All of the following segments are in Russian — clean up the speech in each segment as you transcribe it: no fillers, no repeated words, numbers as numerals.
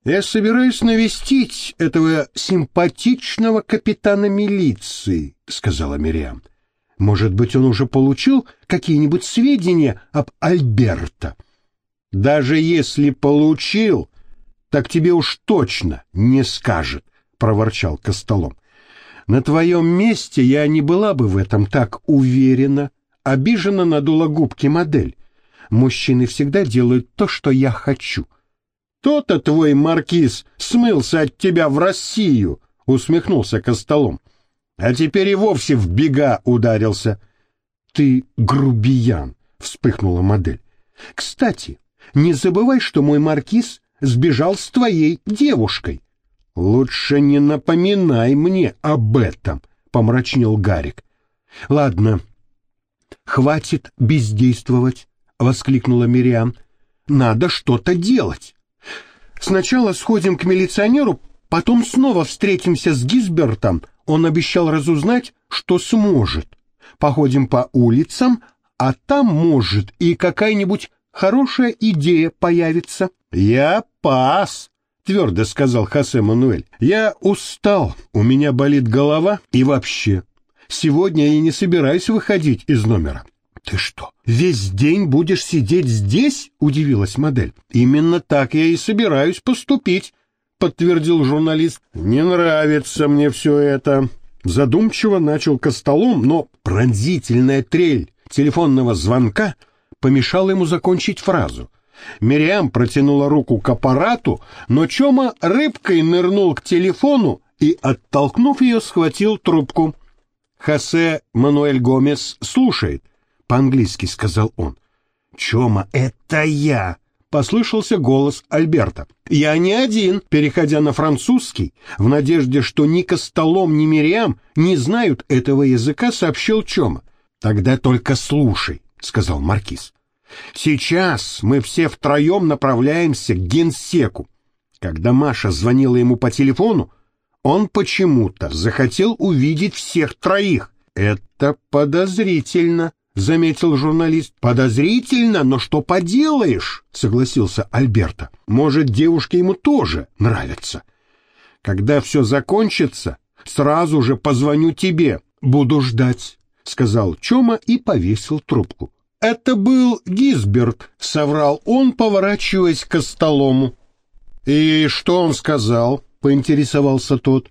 «Я собираюсь навестить этого симпатичного капитана милиции», — сказала Мириам. «Может быть, он уже получил какие-нибудь сведения об Альберто?» «Даже если получил, так тебе уж точно не скажет», — проворчал Костолом. «На твоем месте я не была бы в этом так уверена», — обиженно надула губки модель. «Мужчины всегда делают то, что я хочу». «То-то твой маркиз смылся от тебя в Россию», — усмехнулся Костолом. «А теперь и вовсе в бега ударился». «Ты грубиян», — вспыхнула модель. «Кстати, не забывай, что мой маркиз сбежал с твоей девушкой». «Лучше не напоминай мне об этом», — помрачнел Гарик. «Ладно, хватит бездействовать», — воскликнула Мириам. «Надо что-то делать. Сначала сходим к милиционеру, потом снова встретимся с Гизбертом. Он обещал разузнать, что сможет. Походим по улицам, а там, может, и какая-нибудь хорошая идея появится». «Я пас», — твердо сказал Хосе Мануэль. «Я устал, у меня болит голова, и вообще, сегодня я не собираюсь выходить из номера». «Ты что, весь день будешь сидеть здесь?» — удивилась модель. «Именно так я и собираюсь поступить», — подтвердил журналист. «Не нравится мне все это», — задумчиво начал Костолом, но пронзительная трель телефонного звонка помешала ему закончить фразу. Мириам протянула руку к аппарату, но Чома рыбкой нырнул к телефону и, оттолкнув ее, схватил трубку. «Хосе Мануэль Гомес слушает», — по-английски сказал он. «Чома, это я!» — послышался голос Альберта. «Я не один», — переходя на французский, в надежде, что ни Костолом, ни Мириам не знают этого языка, сообщил Чома. «Тогда только слушай», — сказал маркиз. «Сейчас мы все втроем направляемся к генсеку. Когда Маша звонила ему по телефону, он почему-то захотел увидеть всех троих». «Это подозрительно», — заметил журналист. «Подозрительно, но что поделаешь?» — согласился Альберто. «Может, девушки ему тоже нравятся. Когда все закончится, сразу же позвоню тебе. Буду ждать», — сказал Чома и повесил трубку. «Это был Гизберт», — соврал он, поворачиваясь к Костолому. «И что он сказал?» — поинтересовался тот.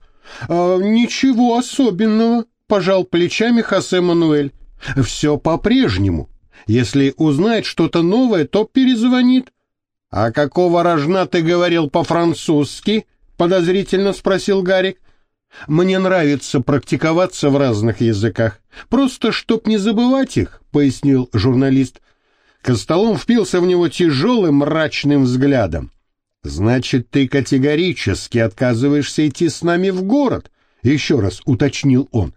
«Ничего особенного», — пожал плечами Хосе Мануэль. «Все по-прежнему. Если узнает что-то новое, то перезвонит». «А какого рожна ты говорил по-французски?» — подозрительно спросил Гарик. «Мне нравится практиковаться в разных языках. Просто чтоб не забывать их», — пояснил журналист. Костолом впился в него тяжелым мрачным взглядом. «Значит, ты категорически отказываешься идти с нами в город?» — еще раз уточнил он.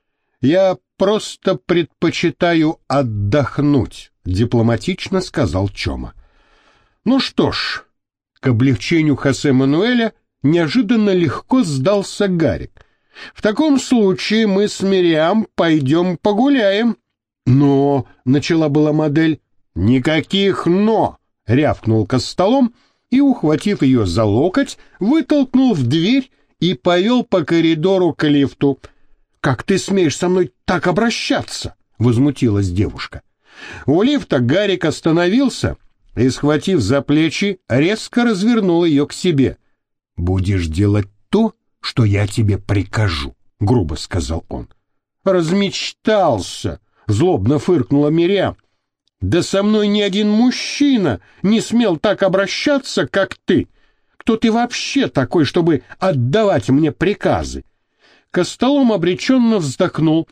«Я просто предпочитаю отдохнуть», — дипломатично сказал Чома. «Ну что ж», — к облегчению Хосе Мануэля неожиданно легко сдался Гарик. «В таком случае мы с Мириам пойдем погуляем». «Но», — начала была модель. «Никаких «но», — рявкнул Костолом и, ухватив ее за локоть, вытолкнул в дверь и повел по коридору к лифту. «Как ты смеешь со мной так обращаться?» — возмутилась девушка. У лифта Гарик остановился и, схватив за плечи, резко развернул ее к себе. «Будешь делать то, что я тебе прикажу», — грубо сказал он. «Размечтался», — злобно фыркнула Мириам. «Да со мной ни один мужчина не смел так обращаться, как ты. Кто ты вообще такой, чтобы отдавать мне приказы?» Костолом обреченно вздохнул.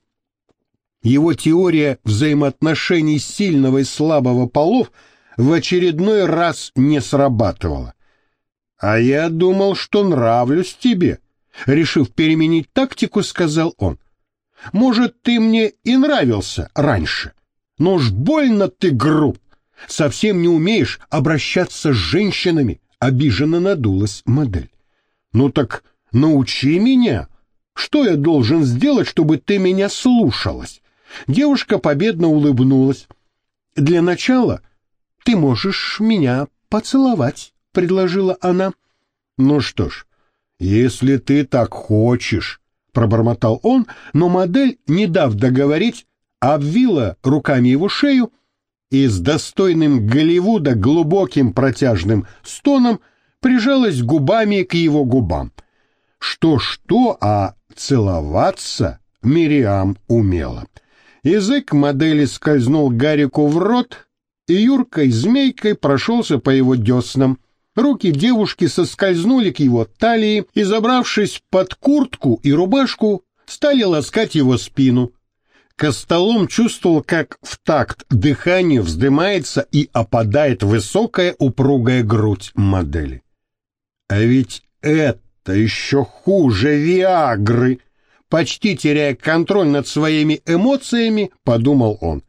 Его теория взаимоотношений сильного и слабого полов в очередной раз не срабатывала. «А я думал, что нравлюсь тебе», — решив переменить тактику, сказал он. «Может, ты мне и нравился раньше, но уж больно ты груб, совсем не умеешь обращаться с женщинами», — обиженно надулась модель. «Ну так научи меня. Что я должен сделать, чтобы ты меня слушалась?» Девушка победно улыбнулась. «Для начала ты можешь меня поцеловать», — предложила она. Ну что ж, если ты так хочешь, пробормотал он, но модель, не дав договорить, обвила руками его шею и с достойным Голливуда глубоким протяжным стоном прижалась губами к его губам. Что-что, а целоваться Мириам умела. Язык модели скользнул Гарику в рот, и юркой змейкой прошелся по его деснам. Руки девушки соскользнули к его талии и, забравшись под куртку и рубашку, стали ласкать его спину. Костолом чувствовал, как в такт дыханию вздымается и опадает высокая упругая грудь модели. А ведь это еще хуже Виагры. Почти теряя контроль над своими эмоциями, подумал он.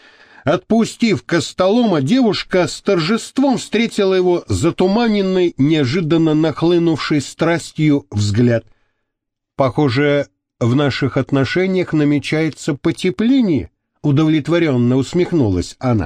Отпустив Костолома, девушка с торжеством встретила его затуманенный, неожиданно нахлынувший страстью взгляд. Похоже, в наших отношениях намечается потепление, удовлетворенно усмехнулась она.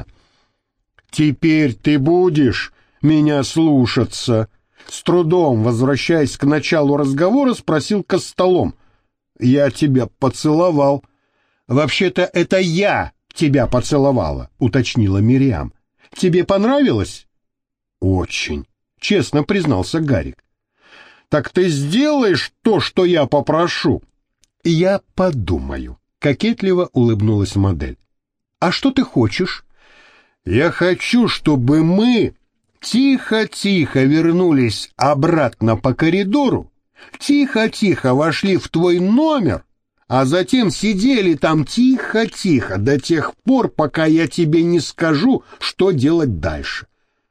Теперь ты будешь меня слушаться? С трудом, возвращаясь к началу разговора, спросил Костолом. Я тебя поцеловал. Вообще-то это я тебя поцеловала, уточнила Мириам. Тебе понравилось? Очень, честно признался Гарик. Так ты сделаешь то, что я попрошу? Я подумаю, кокетливо улыбнулась модель. А что ты хочешь? Я хочу, чтобы мы тихо-тихо вернулись обратно по коридору, тихо-тихо вошли в твой номер, а затем сидели там тихо-тихо до тех пор, пока я тебе не скажу, что делать дальше.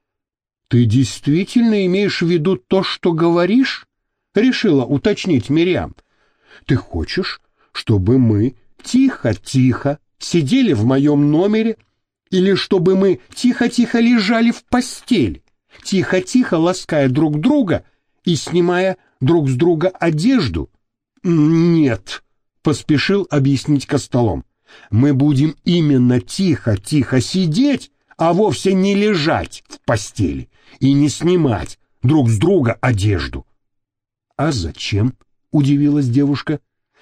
Ты действительно имеешь в виду то, что говоришь? Решила уточнить Мириам. Ты хочешь, чтобы мы тихо-тихо сидели в моем номере, или чтобы мы тихо-тихо лежали в постели, тихо-тихо лаская друг друга и снимая друг с друга одежду? Нет, поспешил объяснить Костолом. Мы будем именно тихо-тихо сидеть, а вовсе не лежать в постели и не снимать друг с друга одежду. А зачем? Удивилась девушка.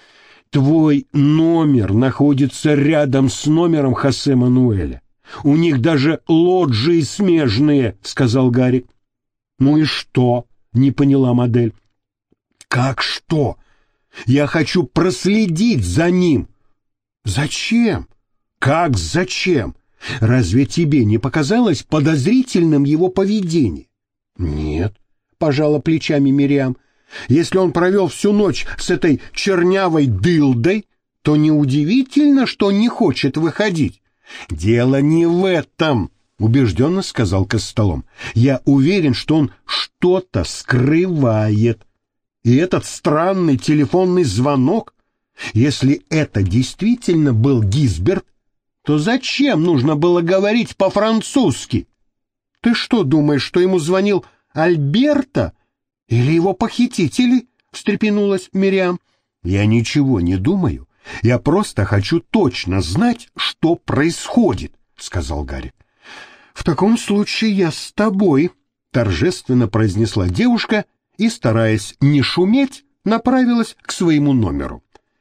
Твой номер находится рядом с номером Хосе Мануэля. У них даже лоджии смежные, сказал Гарик. Ну и что? Не поняла модель. Как что? Я хочу проследить за ним. Зачем? Как зачем? Разве тебе не показалось подозрительным его поведение? Нет, пожала плечами Мириам. Если он провел всю ночь с этой чернявой дылдой, то неудивительно, что он не хочет выходить. Дело не в этом, убежденно сказал Костолом. Я уверен, что он что-то скрывает. И этот странный телефонный звонок, если это действительно был Гизберт, то зачем нужно было говорить по-французски? Ты что, думаешь, что ему звонил Альберто или его похитители? Встрепенулась Мириам. Я ничего не думаю. Я просто хочу точно знать, что происходит, сказал Гарри. В таком случае я с тобой, торжественно произнесла девушка и, стараясь не шуметь, направилась к своему номеру.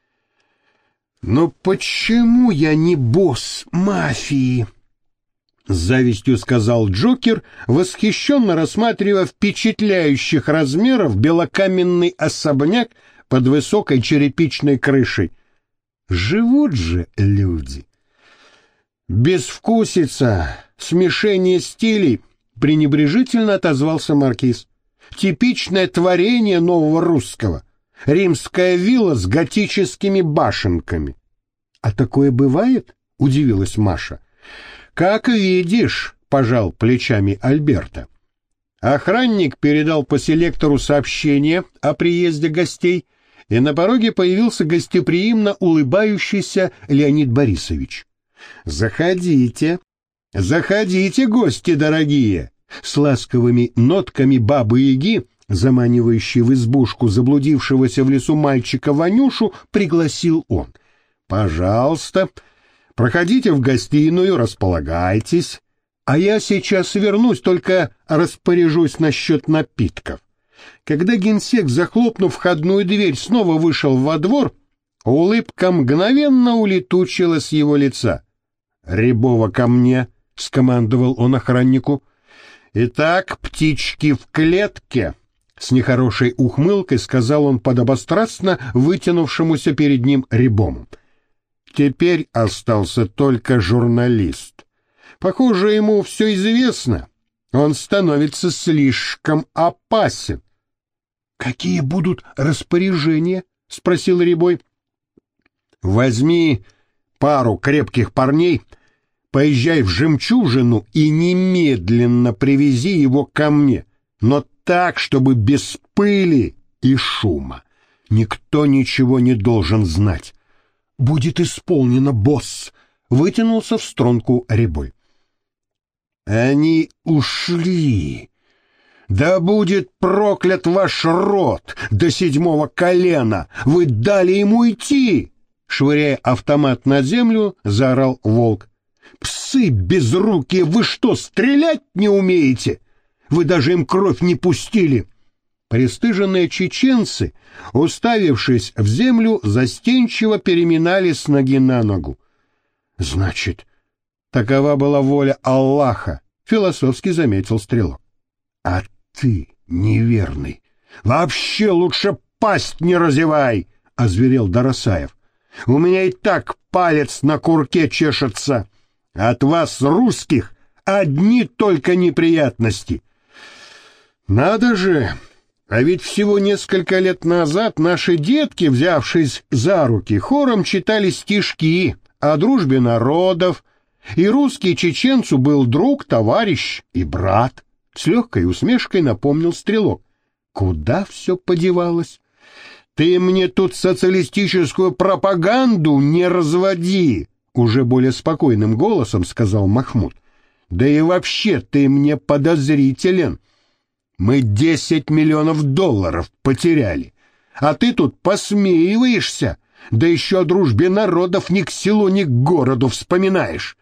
Но почему я не босс мафии? С завистью сказал Джокер, восхищенно рассматривая впечатляющих размеров белокаменный особняк под высокой черепичной крышей. Живут же люди. Безвкусица, смешение стилей, пренебрежительно отозвался маркиз. Типичное творение нового русского. Римская вилла с готическими башенками. А такое бывает? Удивилась Маша. Как видишь, пожал плечами Альберто. Охранник передал по селектору сообщение о приезде гостей, и на пороге появился гостеприимно улыбающийся Леонид Борисович. «Заходите, заходите, гости дорогие!» С ласковыми нотками бабы-яги, заманивающей в избушку заблудившегося в лесу мальчика Ванюшу, пригласил он. «Пожалуйста, проходите в гостиную, располагайтесь, а я сейчас вернусь, только распоряжусь насчет напитков. Когда генсек, захлопнув входную дверь, снова вышел во двор, улыбка мгновенно улетучилась с его лица. «Рябова ко мне!» — скомандовал он охраннику. «Итак, птички в клетке!» — с нехорошей ухмылкой сказал он подобострастно вытянувшемуся перед ним Рябому. Теперь остался только журналист. Похоже, ему все известно. Он становится слишком опасен. — Какие будут распоряжения? — спросил Рябой. — Возьми пару крепких парней, поезжай в «Жемчужину» и немедленно привези его ко мне, но так, чтобы без пыли и шума. Никто ничего не должен знать. — Будет исполнено, босс! — вытянулся в струнку Рябой. — Они ушли. Да будет проклят ваш род до 7-го колена! Вы дали ему идти! Швыряя автомат на землю, заорал Волк. Псы безрукие, вы что, стрелять не умеете? Вы даже им кровь не пустили. Пристыженные чеченцы, уставившись в землю, застенчиво переминались с ноги на ногу. Значит, такова была воля Аллаха, философски заметил Стрелок. А ты, неверный, вообще лучше пасть не разевай, озверел Дарасаев. У меня и так палец на курке чешется. От вас, русских, одни только неприятности. Надо же, а ведь всего несколько лет назад наши детки, взявшись за руки, хором читали стишки о дружбе народов, и русский чеченцу был друг, товарищ и брат. С легкой усмешкой напомнил Стрелок. Куда все подевалось? Ты мне тут социалистическую пропаганду не разводи, уже более спокойным голосом сказал Махмуд. Да и вообще ты мне подозрителен. Мы 10 миллионов долларов потеряли, а ты тут посмеиваешься, да еще о дружбе народов ни к селу, ни к городу вспоминаешь.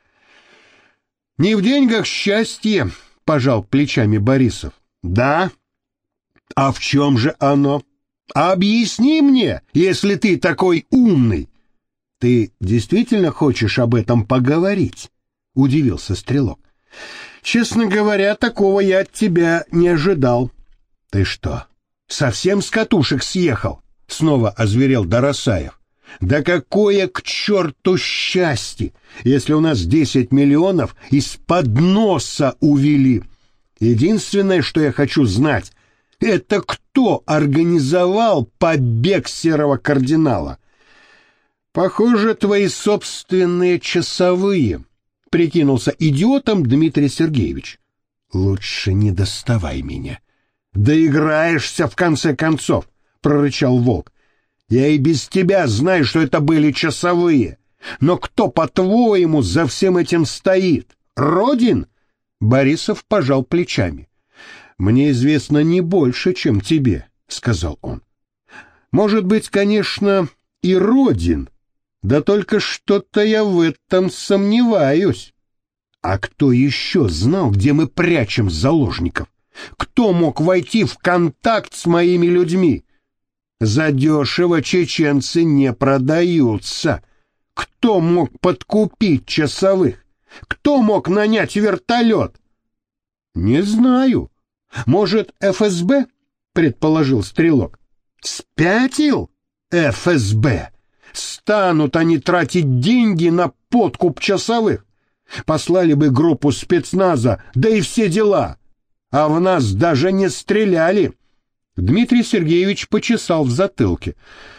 Не в деньгах счастье, пожал плечами Борисов. Да? А в чем же оно? Объясни мне, если ты такой умный. Ты действительно хочешь об этом поговорить? Удивился Стрелок. Честно говоря, такого я от тебя не ожидал. Ты что, совсем с катушек съехал? Снова озверел Дарасаев. Да какое к черту счастье, если у нас 10 миллионов из-под носа увели. Единственное, что я хочу знать, это кто организовал побег серого кардинала? Похоже, твои собственные часовые, прикинулся идиотом Дмитрий Сергеевич. Лучше не доставай меня. Доиграешься в конце концов, прорычал Волк. Я и без тебя знаю, что это были часовые. Но кто, по-твоему, за всем этим стоит? Родин? Борисов пожал плечами. Мне известно не больше, чем тебе, сказал он. Может быть, конечно, и Родин, да только что-то я в этом сомневаюсь. А кто еще знал, где мы прячем заложников? Кто мог войти в контакт с моими людьми? Задешево чеченцы не продаются. Кто мог подкупить часовых? Кто мог нанять вертолет? Не знаю. Может, ФСБ? Предположил Стрелок. Спятил? ФСБ. Станут они тратить деньги на подкуп часовых. Послали бы группу спецназа, да и все дела. А в нас даже не стреляли. Дмитрий Сергеевич почесал в затылке.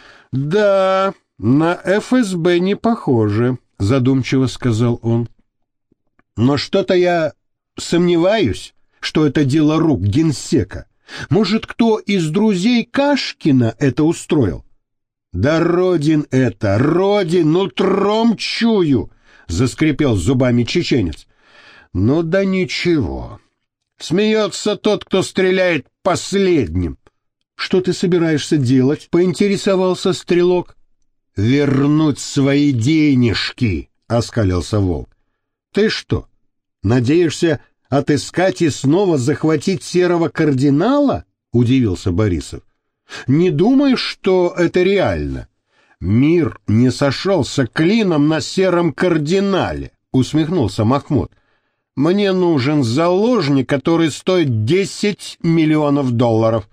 Да, на ФСБ не похоже, задумчиво сказал он. Но что-то я сомневаюсь, что это дело рук генсека. Может, кто из друзей Кашкина это устроил? Да Родин это, Родин, нутром чую, заскрипел зубами чеченец. Ну да ничего. Смеется тот, кто стреляет последним. Что ты собираешься делать? Поинтересовался Стрелок. Вернуть свои денежки, оскалился Волк. Ты что, надеешься отыскать и снова захватить серого кардинала? удивился Борисов. Не думаешь, что это реально? Мир не сошелся клином на сером кардинале, усмехнулся Махмуд. Мне нужен заложник, который стоит 10 миллионов долларов.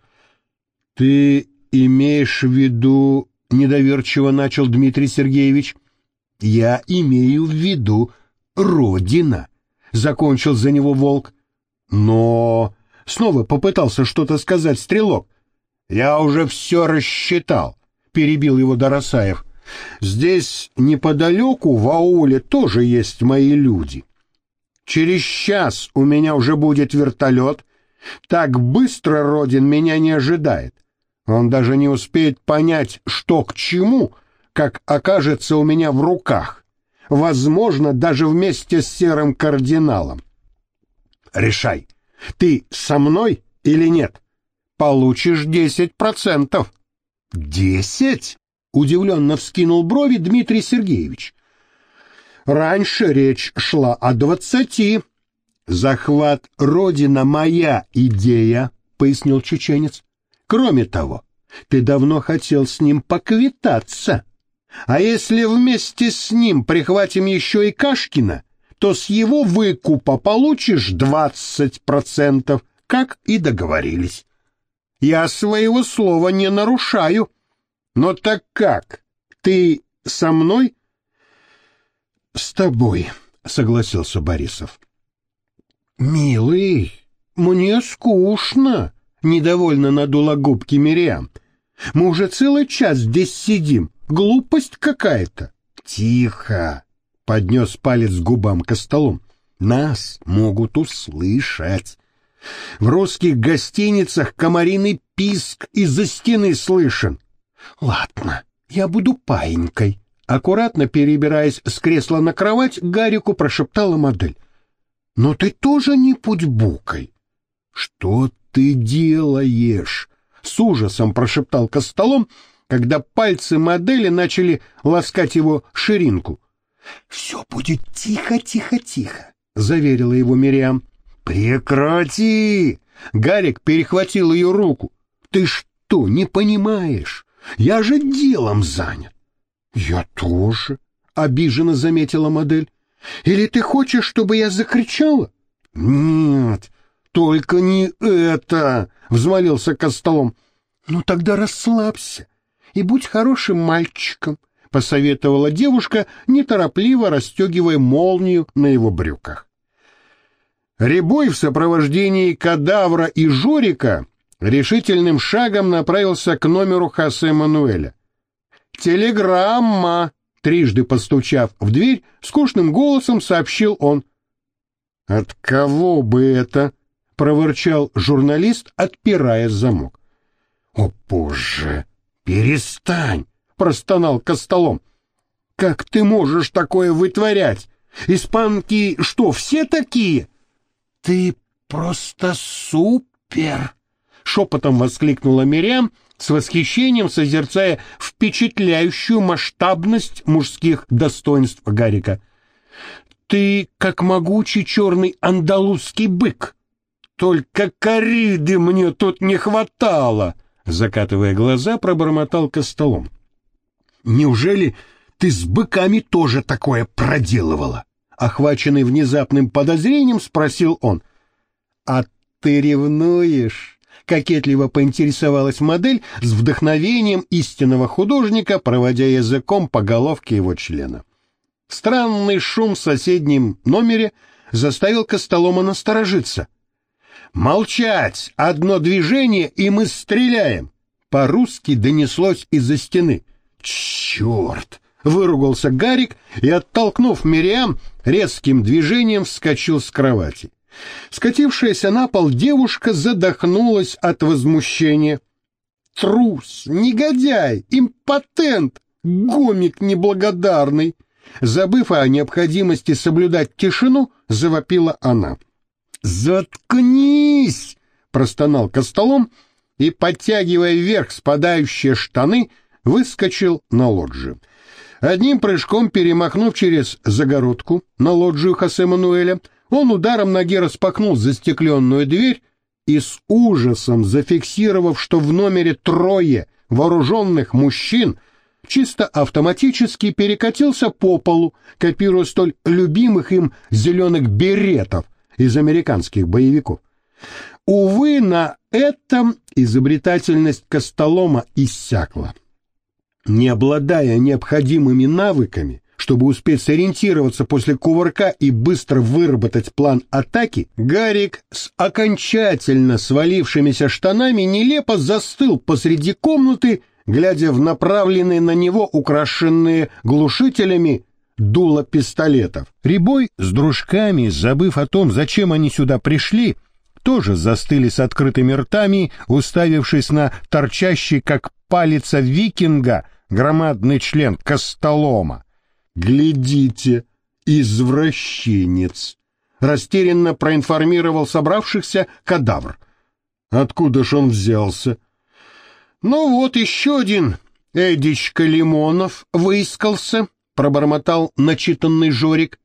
Ты имеешь в виду, недоверчиво начал Дмитрий Сергеевич. Я имею в виду Родина, закончил за него Волк. Но снова попытался что-то сказать Стрелок. Я уже все рассчитал, перебил его Доросаев. Здесь неподалеку в ауле тоже есть мои люди. Через час у меня уже будет вертолет. Так быстро Родин меня не ожидает. Он даже не успеет понять, что к чему, как окажется у меня в руках. Возможно, даже вместе с серым кардиналом. Решай, ты со мной или нет? Получишь 10%. 10? Удивленно вскинул брови Дмитрий Сергеевич. Раньше речь шла о 20. Захват Родина — моя идея, пояснил чеченец. Кроме того, ты давно хотел с ним поквитаться. А если вместе с ним прихватим еще и Кашкина, то с его выкупа получишь 20%, как и договорились. Я своего слова не нарушаю. Но так как? Ты со мной? С тобой, согласился Борисов. Милый, мне скучно, недовольно надула губки Мириам. Мы уже целый час здесь сидим. Глупость какая-то. Тихо, поднес палец к губам Костолом. Нас могут услышать. В русских гостиницах комариный писк из-за стены слышен. Ладно, я буду паинькой. Аккуратно перебираясь с кресла на кровать, Гарику прошептала модель. Но ты тоже не будь букой. Что ты делаешь? С ужасом прошептал Костолом, когда пальцы модели начали ласкать его ширинку. Все будет тихо, тихо, тихо, заверила его Мириам. Прекрати! Гарик перехватил ее руку. Ты что, не понимаешь? Я же делом занят. Я тоже, обиженно заметила модель. Или ты хочешь, чтобы я закричала? Нет, только не это, взмолился Костолом. Ну тогда расслабься и будь хорошим мальчиком, посоветовала девушка, неторопливо расстегивая молнию на его брюках. Рябой в сопровождении Кадавра и Жорика решительным шагом направился к номеру Хосе Мануэля. «Телеграмма!» — трижды постучав в дверь, скучным голосом сообщил он. «От кого бы это?» — проворчал журналист, отпирая замок. «О, боже! Перестань!» — простонал Костолом. «Как ты можешь такое вытворять? Испанки что, все такие?» «Ты просто супер!» — шепотом воскликнула Мириам, с восхищением созерцая впечатляющую масштабность мужских достоинств Гарика. «Ты как могучий черный андалузский бык! Только корриды мне тут не хватало!» — закатывая глаза, пробормотал Костолом. «Неужели ты с быками тоже такое проделывала?» Охваченный внезапным подозрением, спросил он. «А ты ревнуешь?» — кокетливо поинтересовалась модель с вдохновением истинного художника, проводя языком по головке его члена. Странный шум в соседнем номере заставил Костолома насторожиться. «Молчать! Одно движение, и мы стреляем!» По-русски донеслось из-за стены. «Черт!» — выругался Гарик и, оттолкнув Мириам, резким движением вскочил с кровати. Скатившаяся на пол девушка задохнулась от возмущения. «Трус, негодяй, импотент, гомик неблагодарный!» Забыв о необходимости соблюдать тишину, завопила она. «Заткнись!» — простонал Костолом и, подтягивая вверх спадающие штаны, выскочил на лоджию. Одним прыжком перемахнув через загородку на лоджию Хосе Мануэля, он ударом ноги распахнул застекленную дверь и с ужасом зафиксировав, что в номере трое вооруженных мужчин, чисто автоматически перекатился по полу, копируя столь любимых им зеленых беретов из американских боевиков. Увы, на этом изобретательность Костолома иссякла. Не обладая необходимыми навыками, чтобы успеть сориентироваться после кувырка и быстро выработать план атаки, Гарик с окончательно свалившимися штанами нелепо застыл посреди комнаты, глядя в направленные на него украшенные глушителями дула пистолетов. Рябой с дружками, забыв о том, зачем они сюда пришли, тоже застыли с открытыми ртами, уставившись на торчащий, как палица викинга, громадный член Костолома. «Глядите, извращенец!» — растерянно проинформировал собравшихся кадавр. «Откуда ж он взялся?» «Ну вот еще один Эдичка Лимонов выискался», — пробормотал начитанный Жорик.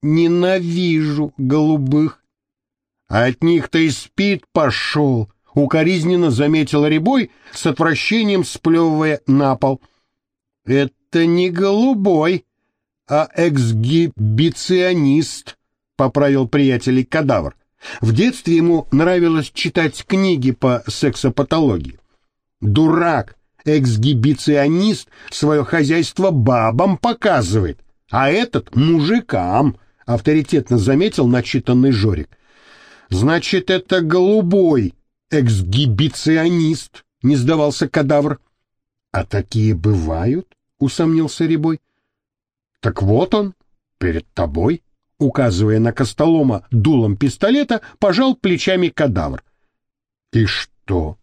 «Ненавижу голубых». «От них-то и спит пошел», — укоризненно заметил Рябой, с отвращением сплевывая на пол. «Это не голубой, а эксгибиционист», — поправил приятелей кадавр. В детстве ему нравилось читать книги по сексопатологии. «Дурак, эксгибиционист свое хозяйство бабам показывает, а этот мужикам», — авторитетно заметил начитанный Жорик. «Значит, это голубой эксгибиционист», — не сдавался кадавр. «А такие бывают?» — усомнился Рябой. «Так вот он, перед тобой», — указывая на Костолома дулом пистолета, пожал плечами кадавр. «И что?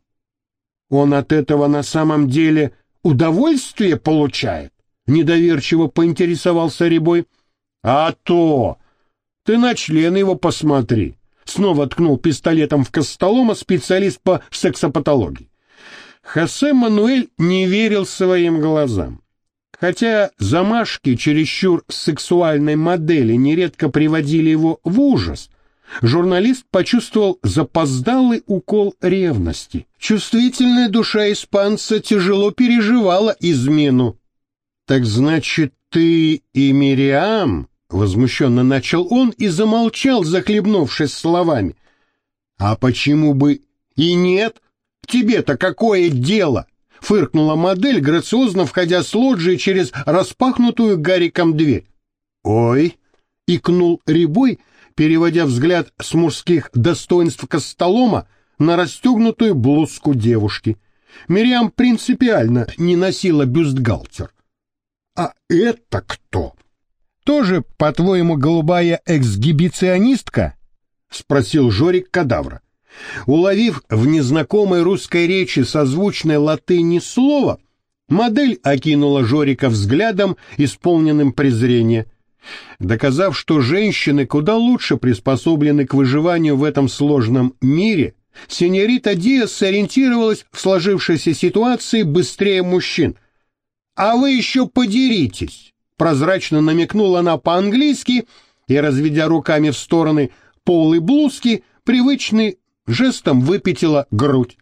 Он от этого на самом деле удовольствие получает?» — недоверчиво поинтересовался Рябой. «А то! Ты на член его посмотри!» — снова ткнул пистолетом в Костолома специалист по сексопатологии. Хосе Мануэль не верил своим глазам. Хотя замашки чересчур сексуальной модели нередко приводили его в ужас, журналист почувствовал запоздалый укол ревности. Чувствительная душа испанца тяжело переживала измену. «Так значит, ты и Мириам?» — возмущенно начал он и замолчал, захлебнувшись словами. «А почему бы и нет? Тебе-то какое дело?» — фыркнула модель, грациозно входя с лоджии через распахнутую Гариком дверь. «Ой!» — икнул Рябой, переводя взгляд с мужских достоинств Костолома на расстегнутую блузку девушки. Мириам принципиально не носила бюстгальтер. «А это кто?» «Тоже, по-твоему, голубая эксгибиционистка?» — спросил Жорик кадавра. Уловив в незнакомой русской речи созвучное латыни слово, модель окинула Жорика взглядом, исполненным презрения. Доказав, что женщины куда лучше приспособлены к выживанию в этом сложном мире, сеньорита Диас сориентировалась в сложившейся ситуации быстрее мужчин. «А вы еще подеритесь!» — прозрачно намекнула она по-английски и, разведя руками в стороны полы блузки, привычный жестом выпятила грудь.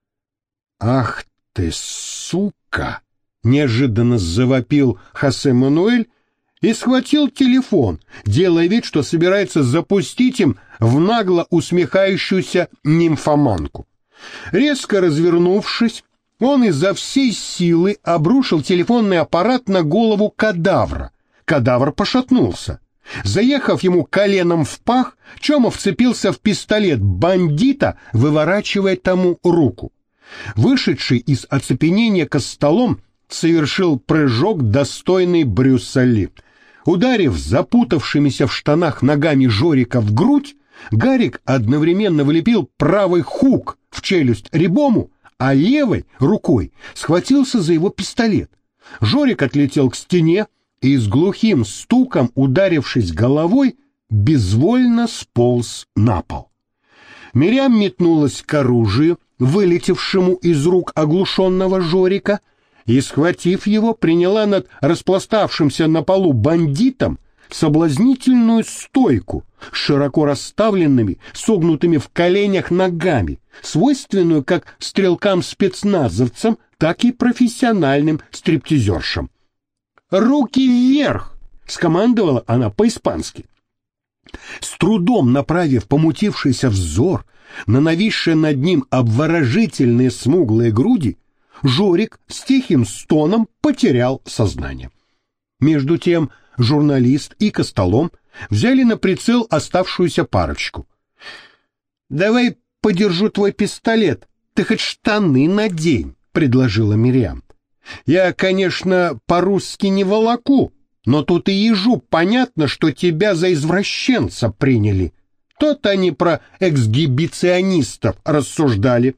«Ах ты, сука!» — неожиданно завопил Хосе Мануэль и схватил телефон, делая вид, что собирается запустить им в нагло усмехающуюся нимфоманку. Резко развернувшись, он изо всей силы обрушил телефонный аппарат на голову кадавра. Кадавр пошатнулся. Заехав ему коленом в пах, Чома вцепился в пистолет бандита, выворачивая тому руку. Вышедший из оцепенения Костолом совершил прыжок, достойный Брюса Ли. Ударив запутавшимися в штанах ногами Жорика в грудь, Гарик одновременно влепил правый хук в челюсть Рябому, а левой рукой схватился за его пистолет. Жорик отлетел к стене и с глухим стуком, ударившись головой, безвольно сполз на пол. Мириам метнулась к оружию, вылетевшему из рук оглушенного Жорика, и, схватив его, приняла над распластавшимся на полу бандитом соблазнительную стойку с широко расставленными, согнутыми в коленях ногами, свойственную как стрелкам-спецназовцам, так и профессиональным стриптизершам. «Руки вверх!» — скомандовала она по-испански. С трудом направив помутившийся взор на нависшие над ним обворожительные смуглые груди, Жорик с тихим стоном потерял сознание. Между тем журналист и Костолом взяли на прицел оставшуюся парочку. «Давай подержу твой пистолет, ты хоть штаны надень», — предложила Мириам. «Я, конечно, по-русски не волоку, но тут и ежу понятно, что тебя за извращенца приняли. То-то они про эксгибиционистов рассуждали».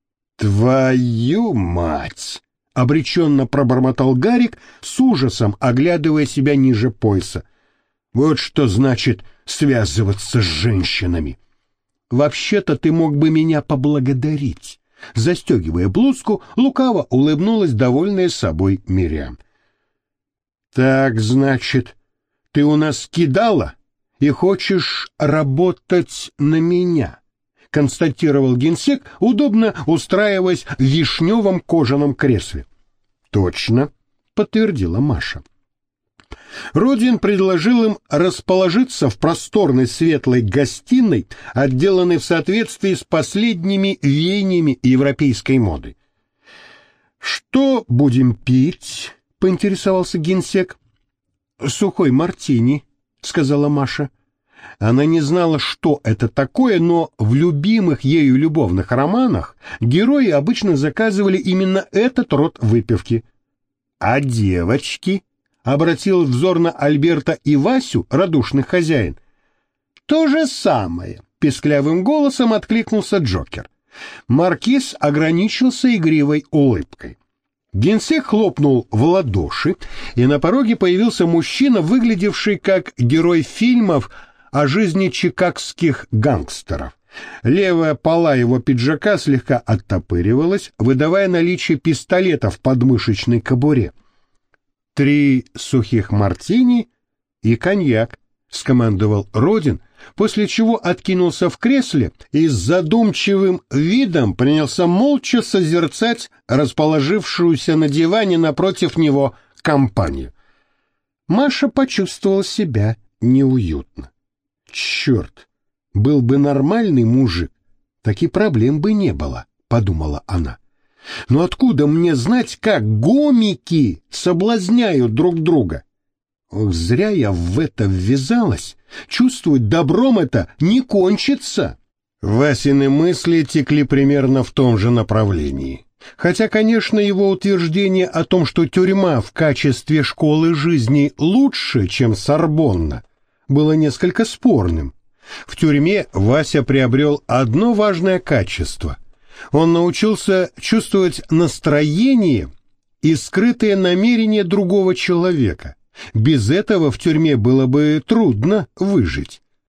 «Твою мать!» — обреченно пробормотал Гарик, с ужасом оглядывая себя ниже пояса. «Вот что значит связываться с женщинами!» «Вообще-то ты мог бы меня поблагодарить». Застегивая блузку, лукаво улыбнулась довольная собой Мириам. «Так, значит, ты у нас кидала и хочешь работать на меня», констатировал генсек, удобно устраиваясь в вишневом кожаном кресле. «Точно», — подтвердила Маша. Родин предложил им расположиться в просторной светлой гостиной, отделанной в соответствии с последними веяниями европейской моды. «Что будем пить?» — поинтересовался генсек. «Сухой мартини», — сказала Маша. Она не знала, что это такое, но в любимых ею любовных романах герои обычно заказывали именно этот род выпивки. «А девочки?» — обратил взор на Альберта и Васю, радушный хозяин. «То же самое», — песклявым голосом откликнулся Джокер. Маркиз ограничился игривой улыбкой. Генсек хлопнул в ладоши, и на пороге появился мужчина, выглядевший как герой фильмов о жизни чикагских гангстеров. Левая пола его пиджака слегка оттопыривалась, выдавая наличие пистолета в подмышечной кобуре. 3 сухих мартини и коньяк, — скомандовал Родин, после чего откинулся в кресле и с задумчивым видом принялся молча созерцать расположившуюся на диване напротив него компанию. Маша почувствовала себя неуютно. «Черт, был бы нормальный мужик, так и проблем бы не было», — подумала она. «Но откуда мне знать, как гомики соблазняют друг друга? Ох, зря я в это ввязалась. Чувствовать добром это не кончится». Васины мысли текли примерно в том же направлении. Хотя, конечно, его утверждение о том, что тюрьма в качестве школы жизни лучше, чем Сорбонна, было несколько спорным. В тюрьме Вася приобрел одно важное качество. Он научился чувствовать настроение и скрытые намерения другого человека. Без этого в тюрьме было бы трудно выжить.